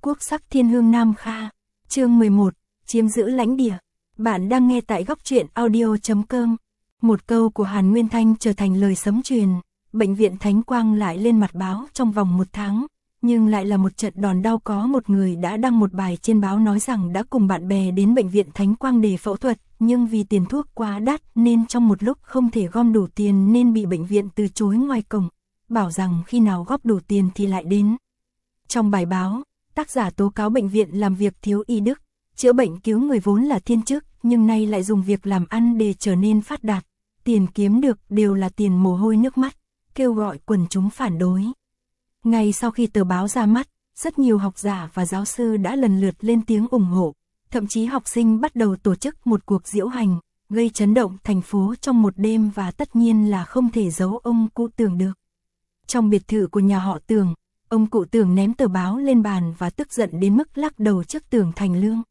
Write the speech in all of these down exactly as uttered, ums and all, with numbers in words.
Quốc sắc thiên hương Nam Kha. Chương mười một, chiếm giữ lãnh địa. Bạn đang nghe tại góc truyện audio chấm com. Một câu của Hàn Nguyên Thanh trở thành lời sấm truyền, bệnh viện Thánh Quang lại lên mặt báo trong vòng một tháng, nhưng lại là một trận đòn đau. Có một người đã đăng một bài trên báo nói rằng đã cùng bạn bè đến bệnh viện Thánh Quang để phẫu thuật, nhưng vì tiền thuốc quá đắt nên trong một lúc không thể gom đủ tiền nên bị bệnh viện từ chối ngoài cổng, bảo rằng khi nào góp đủ tiền thì lại đến. Trong bài báo, tác giả tố cáo bệnh viện làm việc thiếu y đức, chữa bệnh cứu người vốn là thiên chức, nhưng nay lại dùng việc làm ăn để trở nên phát đạt, tiền kiếm được đều là tiền mồ hôi nước mắt, kêu gọi quần chúng phản đối. Ngay sau khi tờ báo ra mắt, rất nhiều học giả và giáo sư đã lần lượt lên tiếng ủng hộ, thậm chí học sinh bắt đầu tổ chức một cuộc diễu hành, gây chấn động thành phố trong một đêm và tất nhiên là không thể giấu ông cụ Tưởng được. Trong biệt thự của nhà họ Tưởng, ông cụ Tưởng ném tờ báo lên bàn và tức giận đến mức lắc đầu trước Tưởng Thành Lương.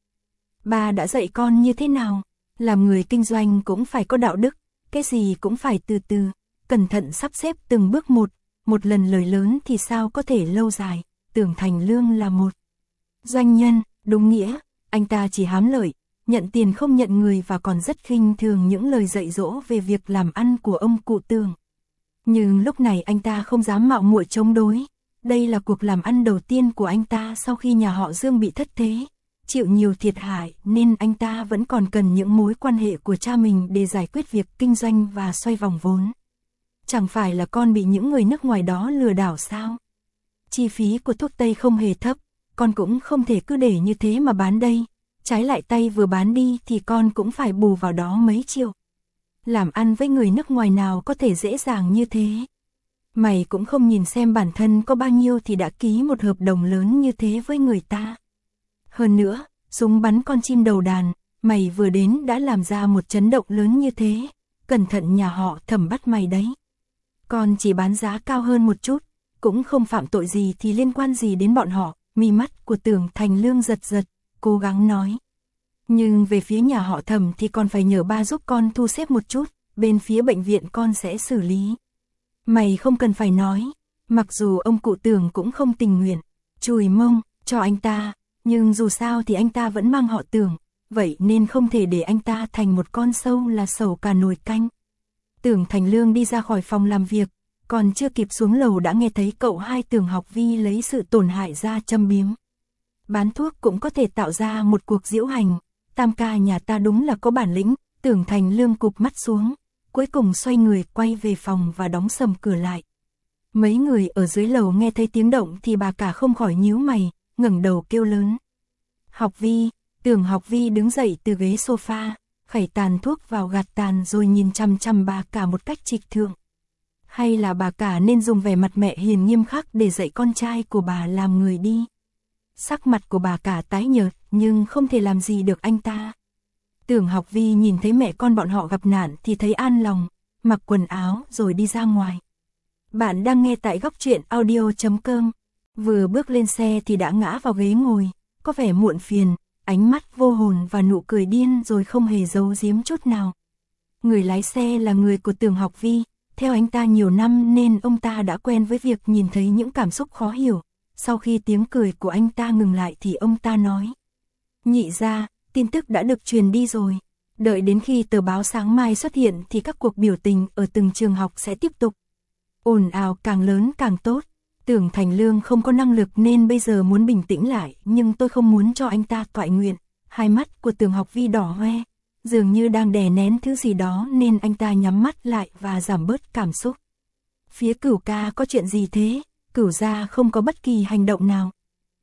Ba đã dạy con như thế nào? Làm người kinh doanh cũng phải có đạo đức, cái gì cũng phải từ từ, cẩn thận sắp xếp từng bước một, một lần lời lớn thì sao có thể lâu dài. Tưởng Thành Lương là một doanh nhân, đúng nghĩa, anh ta chỉ hám lợi, nhận tiền không nhận người và còn rất khinh thường những lời dạy dỗ về việc làm ăn của ông cụ Tưởng. Nhưng lúc này anh ta không dám mạo muội chống đối, đây là cuộc làm ăn đầu tiên của anh ta sau khi nhà họ Dương bị thất thế, chịu nhiều thiệt hại nên anh ta vẫn còn cần những mối quan hệ của cha mình để giải quyết việc kinh doanh và xoay vòng vốn. Chẳng phải là con bị những người nước ngoài đó lừa đảo sao? Chi phí của thuốc tây không hề thấp, con cũng không thể cứ để như thế mà bán đây, trái lại tay vừa bán đi thì con cũng phải bù vào đó mấy triệu. Làm ăn với người nước ngoài nào có thể dễ dàng như thế? Mày cũng không nhìn xem bản thân có bao nhiêu thì đã ký một hợp đồng lớn như thế với người ta. Hơn nữa, súng bắn con chim đầu đàn, mày vừa đến đã làm ra một chấn động lớn như thế, cẩn thận nhà họ Thẩm bắt mày đấy. Con chỉ bán giá cao hơn một chút, cũng không phạm tội gì thì liên quan gì đến bọn họ. Mi mắt của Tưởng Thành Lương giật giật, cố gắng nói. Nhưng về phía nhà họ Thẩm thì con phải nhờ ba giúp con thu xếp một chút, bên phía bệnh viện con sẽ xử lý. Mày không cần phải nói, mặc dù ông cụ Tưởng cũng không tình nguyện, chùi mông cho anh ta, nhưng dù sao thì anh ta vẫn mang họ Tưởng, vậy nên không thể để anh ta thành một con sâu là sầu cả nồi canh. Tưởng Thành Lương đi ra khỏi phòng làm việc, còn chưa kịp xuống lầu đã nghe thấy cậu hai Tưởng Học Vi lấy sự tổn hại ra châm biếm. Bán thuốc cũng có thể tạo ra một cuộc diễu hành, tam ca nhà ta đúng là có bản lĩnh. Tưởng Thành Lương cụp mắt xuống, cuối cùng xoay người quay về phòng và đóng sầm cửa lại. Mấy người ở dưới lầu nghe thấy tiếng động thì bà cả không khỏi nhíu mày, ngẩng đầu kêu lớn. Học Vi. Tưởng Học Vi đứng dậy từ ghế sofa, khẩy tàn thuốc vào gạt tàn rồi nhìn chăm chăm bà cả một cách trịch thượng. Hay là bà cả nên dùng vẻ mặt mẹ hiền nghiêm khắc để dạy con trai của bà làm người đi. Sắc mặt của bà cả tái nhợt nhưng không thể làm gì được anh ta. Tưởng Học Vi nhìn thấy mẹ con bọn họ gặp nạn thì thấy an lòng, mặc quần áo rồi đi ra ngoài. Bạn đang nghe tại góc truyện audio chấm com. Vừa bước lên xe thì đã ngã vào ghế ngồi, có vẻ muộn phiền, ánh mắt vô hồn và nụ cười điên rồi không hề giấu giếm chút nào. Người lái xe là người của Tưởng Học Vi, theo anh ta nhiều năm nên ông ta đã quen với việc nhìn thấy những cảm xúc khó hiểu. Sau khi tiếng cười của anh ta ngừng lại thì ông ta nói. Nhị gia, tin tức đã được truyền đi rồi. Đợi đến khi tờ báo sáng mai xuất hiện thì các cuộc biểu tình ở từng trường học sẽ tiếp tục. Ồn ào càng lớn càng tốt. Tưởng Thành Lương không có năng lực nên bây giờ muốn bình tĩnh lại, nhưng tôi không muốn cho anh ta toại nguyện. Hai mắt của Tưởng Học Vi đỏ hoe, dường như đang đè nén thứ gì đó nên anh ta nhắm mắt lại và giảm bớt cảm xúc. Phía Cửu ca có chuyện gì thế? Cửu gia không có bất kỳ hành động nào.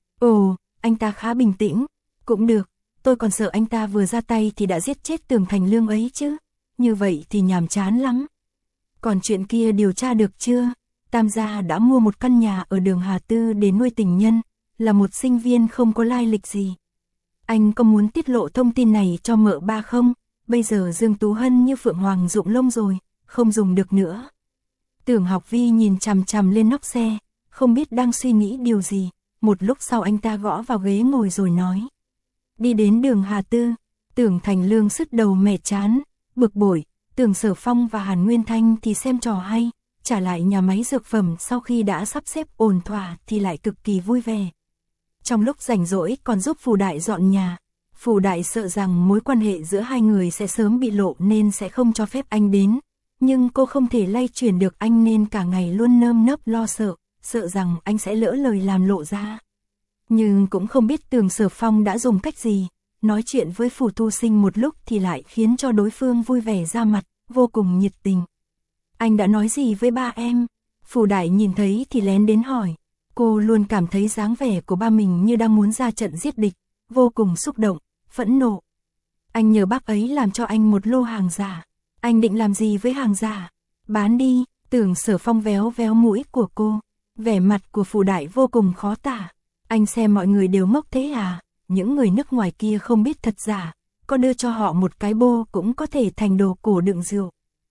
Ồ, anh ta khá bình tĩnh. Cũng được, tôi còn sợ anh ta vừa ra tay thì đã giết chết Tưởng Thành Lương ấy chứ. Như vậy thì nhàm chán lắm. Còn chuyện kia điều tra được chưa? Tam gia đã mua một căn nhà ở đường Hà Tư để nuôi tình nhân, là một sinh viên không có lai lịch gì. Anh có muốn tiết lộ thông tin này cho mợ ba không? Bây giờ Dương Tú Hân như phượng hoàng rụng lông rồi, không dùng được nữa. Tưởng Học Vi nhìn chằm chằm lên nóc xe, không biết đang suy nghĩ điều gì. Một lúc sau anh ta gõ vào ghế ngồi rồi nói. Đi đến đường Hà Tư. Tưởng Thành Lương sứt đầu mẻ chán, bực bội. Tưởng Sở Phong và Hàn Nguyên Thanh thì xem trò hay, trả lại nhà máy dược phẩm sau khi đã sắp xếp ổn thỏa thì lại cực kỳ vui vẻ. trong lúc rảnh rỗi còn giúp Phù Đại dọn nhà. Phù Đại sợ rằng mối quan hệ giữa hai người sẽ sớm bị lộ nên sẽ không cho phép anh đến. Nhưng cô không thể lay chuyển được anh nên cả ngày luôn nơm nớp lo sợ, sợ rằng anh sẽ lỡ lời làm lộ ra. Nhưng cũng không biết Tưởng Sở Phong đã dùng cách gì, nói chuyện với Phù Tu Sinh một lúc thì lại khiến cho đối phương vui vẻ ra mặt, vô cùng nhiệt tình. Anh đã nói gì với ba em? Phù Đại nhìn thấy thì lén đến hỏi. Cô luôn cảm thấy dáng vẻ của ba mình như đang muốn ra trận giết địch, vô cùng xúc động, phẫn nộ. Anh nhờ bác ấy làm cho anh một lô hàng giả. Anh định làm gì với hàng giả? Bán đi. Tưởng Sở Phong véo véo mũi của cô. Vẻ mặt của Phù Đại vô cùng khó tả. Anh xem mọi người đều ngốc thế à? Những người nước ngoài kia không biết thật giả, có đưa cho họ một cái bô cũng có thể thành đồ cổ đựng rượu.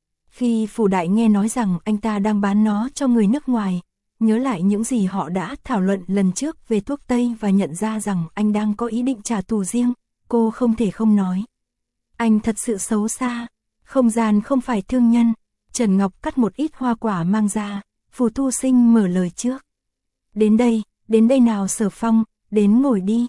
Khi Phù Đại nghe nói rằng anh ta đang bán nó cho người nước ngoài, nhớ lại những gì họ đã thảo luận lần trước về thuốc Tây và nhận ra rằng anh đang có ý định trả thù riêng, cô không thể không nói. Anh thật sự xấu xa, không gian không phải thương nhân. Trần Ngọc cắt một ít hoa quả mang ra, Phù Tu Sinh mở lời trước. Đến đây, đến đây nào Sở Phong, đến ngồi đi.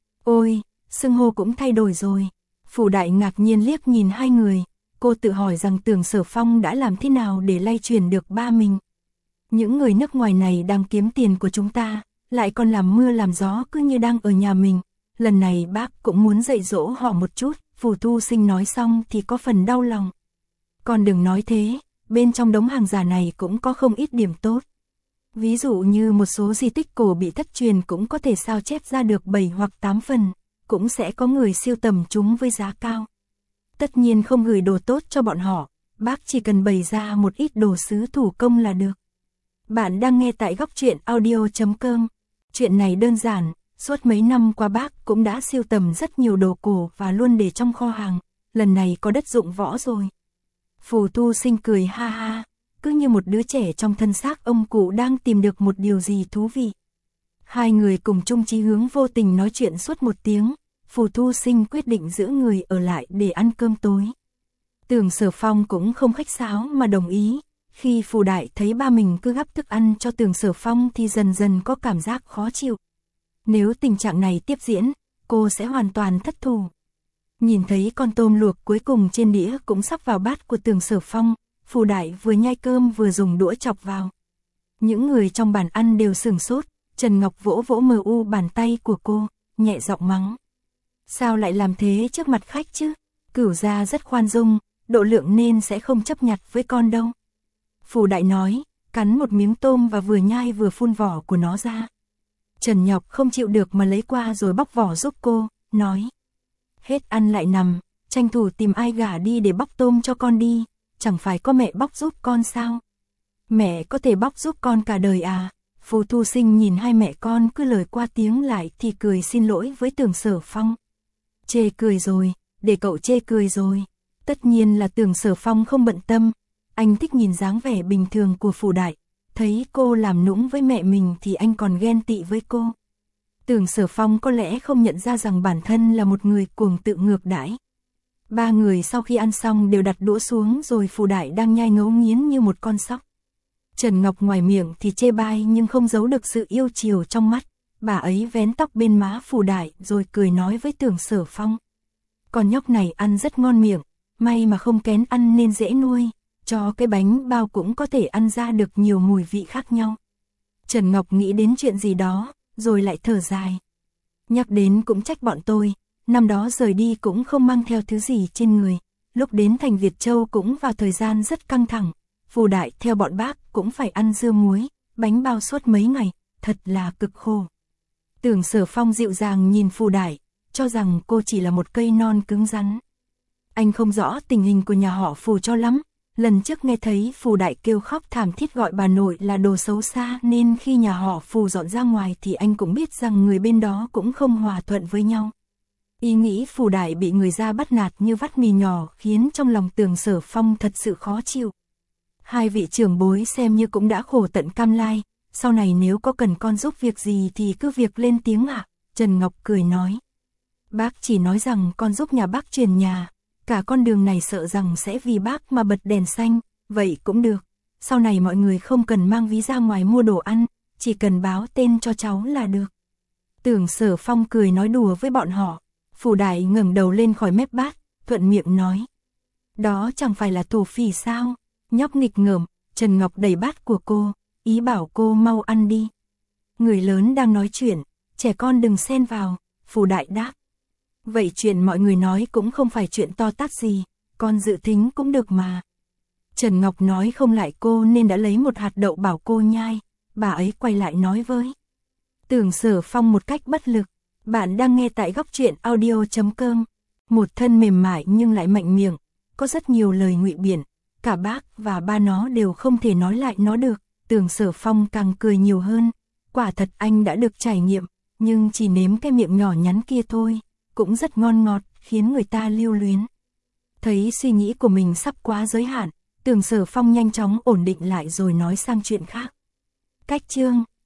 Ôi, xưng hô cũng thay đổi rồi. Phù Đại ngạc nhiên liếc nhìn hai người, cô tự hỏi rằng Tưởng Sở Phong đã làm thế nào để lay truyền được ba mình. Những người nước ngoài này đang kiếm tiền của chúng ta, lại còn làm mưa làm gió cứ như đang ở nhà mình. Lần này bác cũng muốn dạy dỗ họ một chút. Phù Tu Sinh nói xong thì có phần đau lòng. Còn đừng nói thế, bên trong đống hàng giả này cũng có không ít điểm tốt. Ví dụ như một số di tích cổ bị thất truyền cũng có thể sao chép ra được bảy hoặc tám phần, cũng sẽ có người siêu tầm chúng với giá cao. Tất nhiên không gửi đồ tốt cho bọn họ, bác chỉ cần bày ra một ít đồ sứ thủ công là được. Bạn đang nghe tại góc truyện audio chấm com. Chuyện này đơn giản, suốt mấy năm qua bác cũng đã siêu tầm rất nhiều đồ cổ và luôn để trong kho hàng, lần này có đất dụng võ rồi. Phù Tu Sinh cười ha ha, cứ như một đứa trẻ trong thân xác ông cụ đang tìm được một điều gì thú vị. Hai người cùng chung chí hướng vô tình nói chuyện suốt một tiếng, Phù Tu Sinh quyết định giữ người ở lại để ăn cơm tối. Tưởng Sở Phong cũng không khách sáo mà đồng ý. Khi Phù Đại thấy ba mình cứ gắp thức ăn cho Tưởng Sở Phong thì dần dần có cảm giác khó chịu. Nếu tình trạng này tiếp diễn, cô sẽ hoàn toàn thất thủ. Nhìn thấy con tôm luộc cuối cùng trên đĩa cũng sắp vào bát của Tưởng Sở Phong, Phù Đại vừa nhai cơm vừa dùng đũa chọc vào. Những người trong bàn ăn đều sửng sốt, Trần Ngọc vỗ vỗ mờ u bàn tay của cô, nhẹ giọng mắng. Sao lại làm thế trước mặt khách chứ? Cửu gia rất khoan dung, độ lượng nên sẽ không chấp nhặt với con đâu. Phù Đại nói, cắn một miếng tôm và vừa nhai vừa phun vỏ của nó ra. Trần Ngọc không chịu được mà lấy qua rồi bóc vỏ giúp cô, nói. Hết ăn lại nằm, tranh thủ tìm ai gả đi để bóc tôm cho con đi, chẳng phải có mẹ bóc giúp con sao? Mẹ có thể bóc giúp con cả đời à? Phù Tu Sinh nhìn hai mẹ con cứ lời qua tiếng lại thì cười xin lỗi với Tưởng Sở Phong. Chê cười rồi, để cậu chê cười rồi. Tất nhiên là Tưởng Sở Phong không bận tâm, anh thích nhìn dáng vẻ bình thường của Phù Đại. Thấy cô làm nũng với mẹ mình thì anh còn ghen tị với cô. Tưởng Sở Phong có lẽ không nhận ra rằng bản thân là một người cuồng tự ngược đãi. Ba người sau khi ăn xong đều đặt đũa xuống rồi Phù Đại đang nhai ngấu nghiến như một con sóc. Trần Ngọc ngoài miệng thì chê bai nhưng không giấu được sự yêu chiều trong mắt. Bà ấy vén tóc bên má Phù Đại rồi cười nói với Tưởng Sở Phong. Con nhóc này ăn rất ngon miệng, may mà không kén ăn nên dễ nuôi. Cho cái bánh bao cũng có thể ăn ra được nhiều mùi vị khác nhau. Trần Ngọc nghĩ đến chuyện gì đó, rồi lại thở dài. Nhắc đến cũng trách bọn tôi, năm đó rời đi cũng không mang theo thứ gì trên người. Lúc đến thành Việt Châu cũng vào thời gian rất căng thẳng. Phù Đại theo bọn bác cũng phải ăn dưa muối, bánh bao suốt mấy ngày, thật là cực khổ. Tưởng Sở Phong dịu dàng nhìn Phù Đại, cho rằng cô chỉ là một cây non cứng rắn. Anh không rõ tình hình của nhà họ Phù cho lắm. Lần trước nghe thấy Phù Đại kêu khóc thảm thiết gọi bà nội là đồ xấu xa nên khi nhà họ Phù dọn ra ngoài thì anh cũng biết rằng người bên đó cũng không hòa thuận với nhau. Ý nghĩ Phù Đại bị người ra bắt nạt như vắt mì nhỏ khiến trong lòng Tưởng Sở Phong thật sự khó chịu. Hai vị trưởng bối xem như cũng đã khổ tận cam lai, sau này nếu có cần con giúp việc gì thì cứ việc lên tiếng ạ. Trần Ngọc cười nói. Bác chỉ nói rằng con giúp nhà bác truyền nhà. Cả con đường này sợ rằng sẽ vì bác mà bật đèn xanh, vậy cũng được. Sau này mọi người không cần mang ví ra ngoài mua đồ ăn, chỉ cần báo tên cho cháu là được. Tưởng Sở Phong cười nói đùa với bọn họ. Phủ Đại ngẩng đầu lên khỏi mép bát, thuận miệng nói. Đó chẳng phải là thổ phỉ sao? Nhóc nghịch ngợm, Trần Ngọc đẩy bát của cô, ý bảo cô mau ăn đi. Người lớn đang nói chuyện, trẻ con đừng xen vào, Phủ Đại đáp. Vậy chuyện mọi người nói cũng không phải chuyện to tát gì, con dự tính cũng được mà. Trần Ngọc nói không lại cô nên đã lấy một hạt đậu bảo cô nhai, bà ấy quay lại nói với. Tưởng Sở Phong một cách bất lực, bạn đang nghe tại góc truyện audio chấm com. Một thân mềm mại nhưng lại mạnh miệng, có rất nhiều lời ngụy biện, cả bác và ba nó đều không thể nói lại nó được. Tưởng Sở Phong càng cười nhiều hơn, quả thật anh đã được trải nghiệm, nhưng chỉ nếm cái miệng nhỏ nhắn kia thôi, cũng rất ngon ngọt, khiến người ta lưu luyến. Thấy suy nghĩ của mình sắp quá giới hạn, Tưởng Sở Phong nhanh chóng ổn định lại rồi nói sang chuyện khác. Cách chương